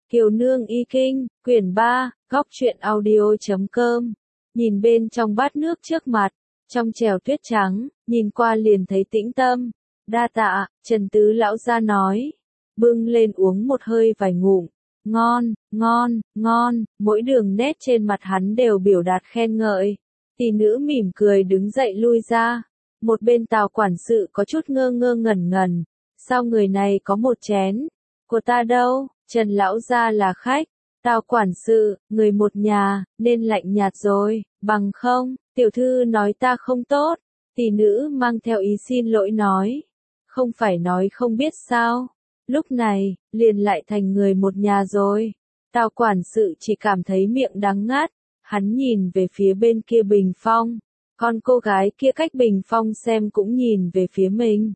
Kiều Nương Y Kinh, quyển 3, góc truyện audio.com. Nhìn bên trong bát nước trước mặt, trong chèo tuyết trắng, nhìn qua liền thấy tĩnh tâm. Đa tạ, Trần Tứ lão gia nói. Bưng lên uống một hơi vài ngụm. Ngon, ngon, ngon, mỗi đường nét trên mặt hắn đều biểu đạt khen ngợi. Tỷ nữ mỉm cười đứng dậy lui ra. Một bên Tào quản sự có chút ngơ ngơ ngẩn ngẩn. Sao người này có một chén? Của ta đâu? Trần lão gia là khách. Tào quản sự, người một nhà, nên lạnh nhạt rồi, bằng không, tiểu thư nói ta không tốt. Tỷ nữ mang theo ý xin lỗi nói. Không phải nói không biết sao. Lúc này, liền lại thành người một nhà rồi. Tào quản sự chỉ cảm thấy miệng đắng ngắt. Hắn nhìn về phía bên kia bình phong. Con cô gái kia cách bình phong xem cũng nhìn về phía mình.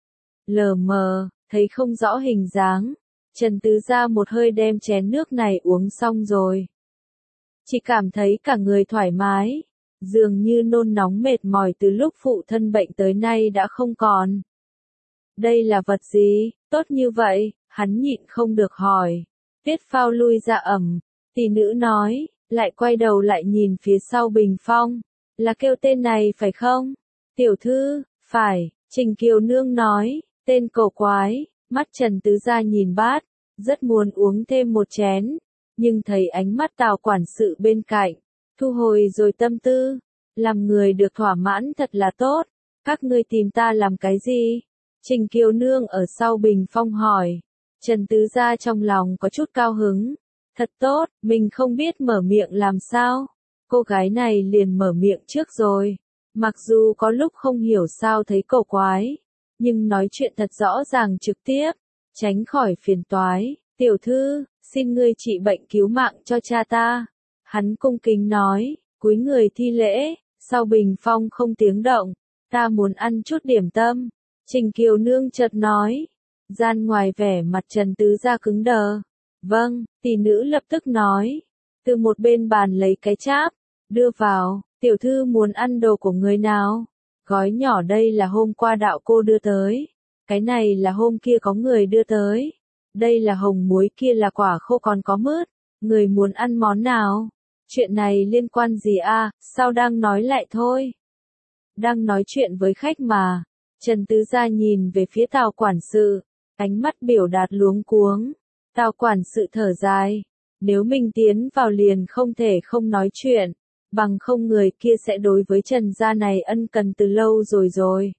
Lờ mờ, thấy không rõ hình dáng. Trần Tứ ra một hơi đem chén nước này uống xong rồi. Chỉ cảm thấy cả người thoải mái. Dường như nôn nóng mệt mỏi từ lúc phụ thân bệnh tới nay đã không còn. Đây là vật gì, tốt như vậy, hắn nhịn không được hỏi. Tiết Phao lui ra ẩm. Tỷ nữ nói, lại quay đầu lại nhìn phía sau bình phong. Là kêu tên này phải không? Tiểu thư, phải, Trình Kiều Nương nói, tên cổ quái. Mắt Trần Tứ ra nhìn bát, rất muốn uống thêm một chén, nhưng thấy ánh mắt Tào quản sự bên cạnh, thu hồi rồi tâm tư, làm người được thỏa mãn thật là tốt, các ngươi tìm ta làm cái gì? Trình Kiều Nương ở sau bình phong hỏi, Trần Tứ ra trong lòng có chút cao hứng, thật tốt, mình không biết mở miệng làm sao, cô gái này liền mở miệng trước rồi, mặc dù có lúc không hiểu sao thấy cổ quái. Nhưng nói chuyện thật rõ ràng trực tiếp, tránh khỏi phiền toái. Tiểu thư, xin ngươi trị bệnh cứu mạng cho cha ta. Hắn cung kính nói, cúi người thi lễ, sau bình phong không tiếng động. Ta muốn ăn chút điểm tâm. Trình Kiều Nương chợt nói. Gian ngoài vẻ mặt Trần Tứ ra cứng đờ. Vâng, tỷ nữ lập tức nói. Từ một bên bàn lấy cái cháp, đưa vào. Tiểu thư muốn ăn đồ của người nào? Gói nhỏ đây là hôm qua đạo cô đưa tới. Cái này là hôm kia có người đưa tới. Đây là hồng muối, kia là quả khô, còn có mứt. Người muốn ăn món nào? Chuyện này liên quan gì à? Sao đang nói lại thôi? Đang nói chuyện với khách mà. Trần Tứ gia nhìn về phía Tào quản sự. Ánh mắt biểu đạt luống cuống. Tào quản sự thở dài. Nếu mình tiến vào liền không thể không nói chuyện. Bằng không người kia sẽ đối với Trần gia này ân cần từ lâu rồi.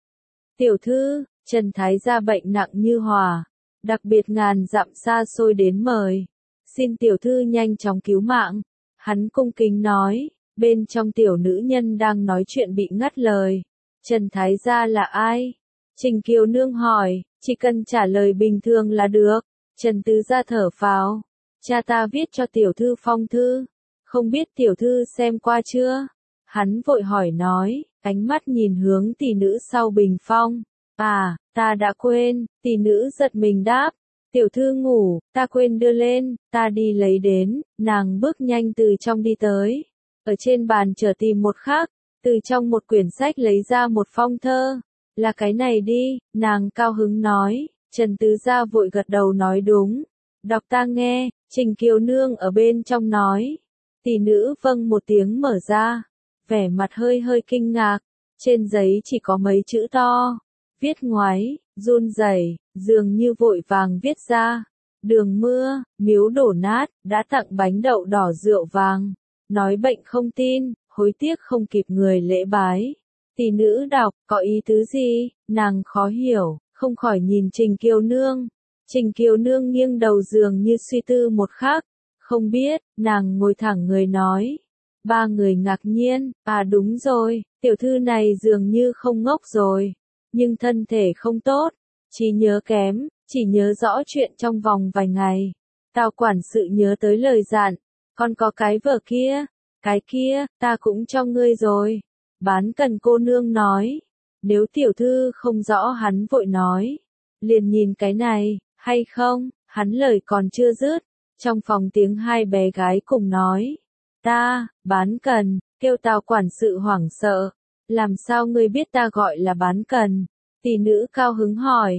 Tiểu thư, Trần Thái gia bệnh nặng như hỏa, đặc biệt ngàn dặm xa xôi đến mời. Xin tiểu thư nhanh chóng cứu mạng. Hắn cung kính nói, bên trong tiểu nữ nhân đang nói chuyện bị ngắt lời. Trần Thái gia là ai? Trình Kiều Nương hỏi, chỉ cần trả lời bình thường là được. Trần Tứ gia thở phào, cha ta viết cho tiểu thư phong thư. Không biết tiểu thư xem qua chưa? Hắn vội hỏi nói, ánh mắt nhìn hướng tỷ nữ sau bình phong. À, ta đã quên, tỷ nữ giật mình đáp. Tiểu thư ngủ, ta quên đưa lên, ta đi lấy đến. Nàng bước nhanh từ trong đi tới. Ở trên bàn chờ tìm một khắc, từ trong một quyển sách lấy ra một phong thơ. Là cái này đi, nàng cao hứng nói. Trần Tứ gia vội gật đầu nói đúng. Đọc ta nghe, Trình Kiều Nương ở bên trong nói. Tỷ nữ vâng một tiếng mở ra, vẻ mặt hơi kinh ngạc, trên giấy chỉ có mấy chữ to, viết ngoáy, run rẩy, dường như vội vàng viết ra. Đường mưa, miếu đổ nát, đã tặng bánh đậu đỏ rượu vàng, nói bệnh không tin, hối tiếc không kịp người lễ bái. Tỷ nữ đọc, có ý tứ gì, nàng khó hiểu, không khỏi nhìn Trình Kiều Nương. Trình Kiều Nương nghiêng đầu dường như suy tư một khắc. Không biết, nàng ngồi thẳng người nói. Ba người ngạc nhiên, à đúng rồi, tiểu thư này dường như không ngốc rồi. Nhưng thân thể không tốt, trí nhớ kém, chỉ nhớ rõ chuyện trong vòng vài ngày. Tào quản sự nhớ tới lời dặn, còn có cái vở kia, cái kia, ta cũng cho ngươi rồi. Bán cần cô nương nói, nếu tiểu thư không rõ hắn vội nói. Liền nhìn cái này, hay không, hắn lời còn chưa dứt. Trong phòng tiếng hai bé gái cùng nói. Ta, bán cần, kêu Tào quản sự hoảng sợ. Làm sao ngươi biết ta gọi là bán cần? Tỷ nữ cao hứng hỏi.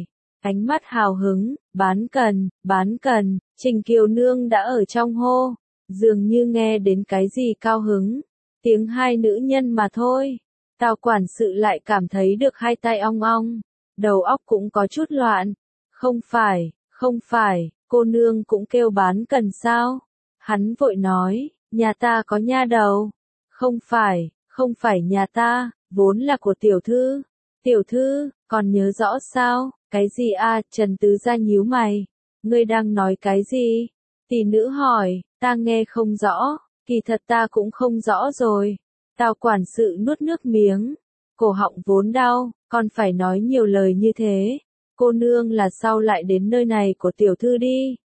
ánh mắt hào hứng, bán cần, Trình Kiều Nương đã ở trong hô, dường như nghe đến cái gì cao hứng, tiếng hai nữ nhân mà thôi. Tào quản sự lại cảm thấy được hai tay ong ong, đầu óc cũng có chút loạn. Không phải, cô nương cũng kêu bán cần sao? Hắn vội nói, nhà ta có nha đầu. Không phải nhà ta, vốn là của tiểu thư. Tiểu thư, còn nhớ rõ sao? Cái gì a? Trần Tứ Gia nhíu mày. Ngươi đang nói cái gì? Tỷ nữ hỏi, ta nghe không rõ, kỳ thật ta cũng không rõ rồi. Tào quản sự nuốt nước miếng, cổ họng vốn đau, còn phải nói nhiều lời như thế. Cô nương là sao lại đến nơi này của tiểu thư đi?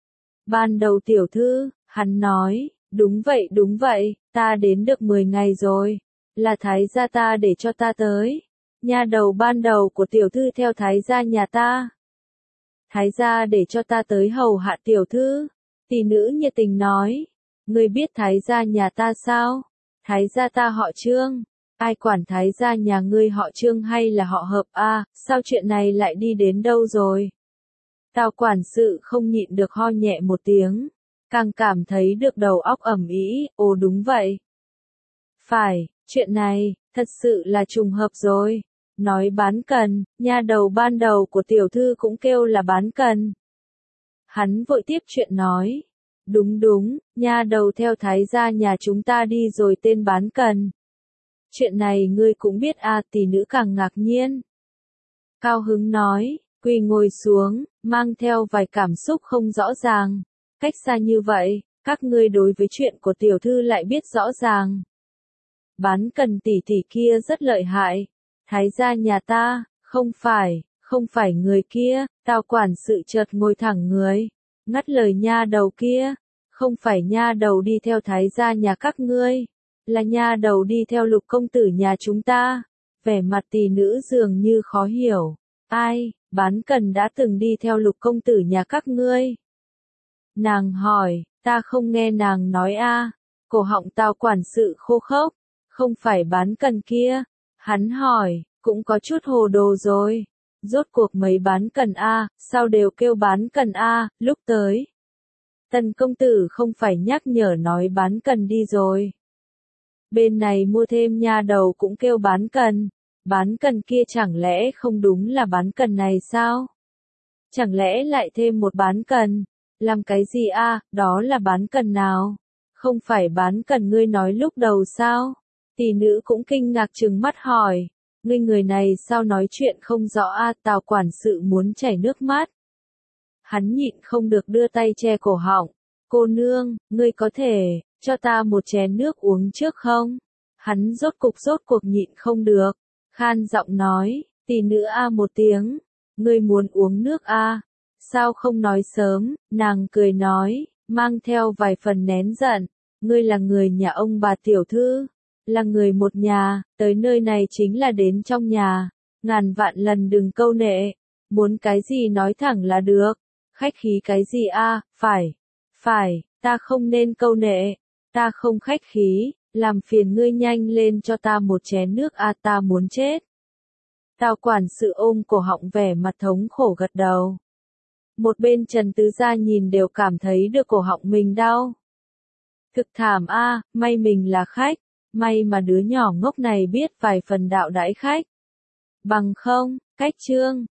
Ban đầu tiểu thư, hắn nói, đúng vậy, ta đến được 10 ngày rồi, là thái gia ta để cho ta tới. Nha đầu ban đầu của tiểu thư theo thái gia nhà ta. Thái gia để cho ta tới hầu hạ tiểu thư. Tỷ nữ nhiệt tình nói, ngươi biết thái gia nhà ta sao? Thái gia ta họ Trương. Ai quản thái gia nhà ngươi họ Trương hay là họ Hợp a? Sao chuyện này lại đi đến đâu rồi? Tào quản sự không nhịn được ho nhẹ một tiếng, càng cảm thấy được đầu óc ẩm ý. Ồ đúng vậy. Phải, chuyện này, thật sự là trùng hợp rồi. Nói bán cần, nha đầu ban đầu của tiểu thư cũng kêu là bán cần. Hắn vội tiếp chuyện nói. Đúng, nha đầu theo thái gia nhà chúng ta đi rồi tên bán cần. Chuyện này ngươi cũng biết à? Tỷ nữ càng ngạc nhiên. Cao hứng nói, quỳ ngồi xuống, mang theo vài cảm xúc không rõ ràng. Cách xa như vậy, các ngươi đối với chuyện của tiểu thư lại biết rõ ràng. Bán cần tỷ tỷ kia rất lợi hại. Thái gia nhà ta, không phải người kia. Tào quản sự chợt ngồi thẳng người, ngắt lời nha đầu kia. Không phải nha đầu đi theo thái gia nhà các ngươi, là nha đầu đi theo Lục công tử nhà chúng ta. Vẻ mặt tỷ nữ dường như khó hiểu. Ai, bán cần đã từng đi theo Lục công tử nhà các ngươi? Nàng hỏi, ta không nghe nàng nói a. Cổ họng Tào quản sự khô khốc. Không phải bán cần kia. Hắn hỏi, cũng có chút hồ đồ rồi. Rốt cuộc mấy bán cần a, sao đều kêu bán cần a, lúc tới. Tần công tử không phải nhắc nhở nói bán cần đi rồi. Bên này mua thêm nha đầu cũng kêu bán cần. Bán cần kia chẳng lẽ không đúng là bán cần này sao? Chẳng lẽ lại thêm một bán cần? Làm cái gì a? Đó là bán cần nào? Không phải bán cần ngươi nói lúc đầu sao? Tỷ nữ cũng kinh ngạc trừng mắt hỏi. Ngươi người này sao nói chuyện không rõ a? Tào quản sự muốn chảy nước mắt. Hắn nhịn không được đưa tay che cổ họng. Cô nương, ngươi có thể cho ta một chén nước uống trước không? Hắn rốt cuộc nhịn không được, khan giọng nói, tỷ nữ a một tiếng. Ngươi muốn uống nước a? Sao không nói sớm? Nàng cười nói, mang theo vài phần nén giận. Ngươi là người nhà ông bà tiểu thư, là người một nhà, tới nơi này chính là đến trong nhà. Ngàn vạn lần đừng câu nệ, muốn cái gì nói thẳng là được. Khách khí cái gì a? Phải, ta không nên câu nệ, ta không khách khí, làm phiền ngươi nhanh lên cho ta một chén nước a, ta muốn chết. Tào quản sự ôm cổ họng vẻ mặt thống khổ gật đầu. Một bên Trần Tứ Gia nhìn đều cảm thấy được cổ họng mình đau. Thực thảm a, may mình là khách, may mà đứa nhỏ ngốc này biết vài phần đạo đãi khách. Bằng không, cách Trương